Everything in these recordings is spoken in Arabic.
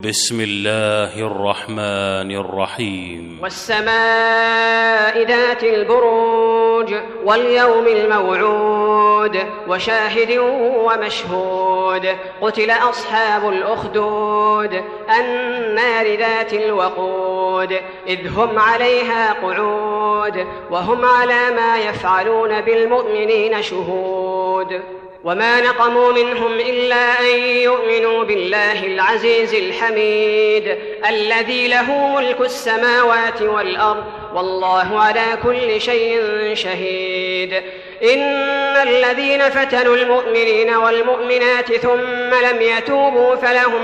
بسم الله الرحمن الرحيم. والسماء ذات البروج واليوم الموعود وشاهد ومشهود قتل أصحاب الأخدود النار ذات الوقود إذ هم عليها قعود وهم على ما يفعلون بالمؤمنين شهود وما نقموا منهم إلا أن يؤمنوا بالله العزيز الحميد الذي له ملك السماوات والأرض والله على كل شيء شهيد. إن الذين فتنوا المؤمنين والمؤمنات ثم لم يتوبوا فلهم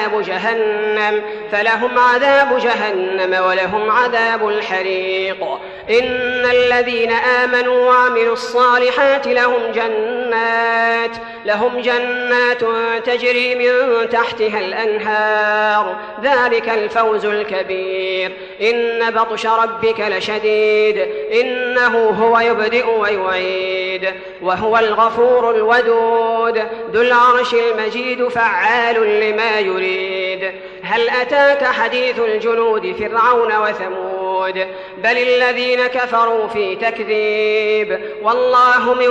عذاب جهنم ولهم عذاب الحريق. إن الذين آمنوا وعملوا الصالحات لهم جنات تجري من تحتها الأنهار ذلك الفوز الكبير. إن بطش ربك لشديد إنه هو يبدئ ويعيد وهو الغفور الودود ذو العرش المجيد فعال لما يريد. هل أتاك حديث الجنود فرعون وثمود بل الذين كفروا في تكذيب والله من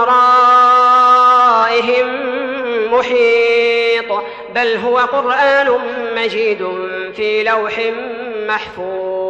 ورائهم محيط بل هو قرآن مجيد في لوح محفوظ.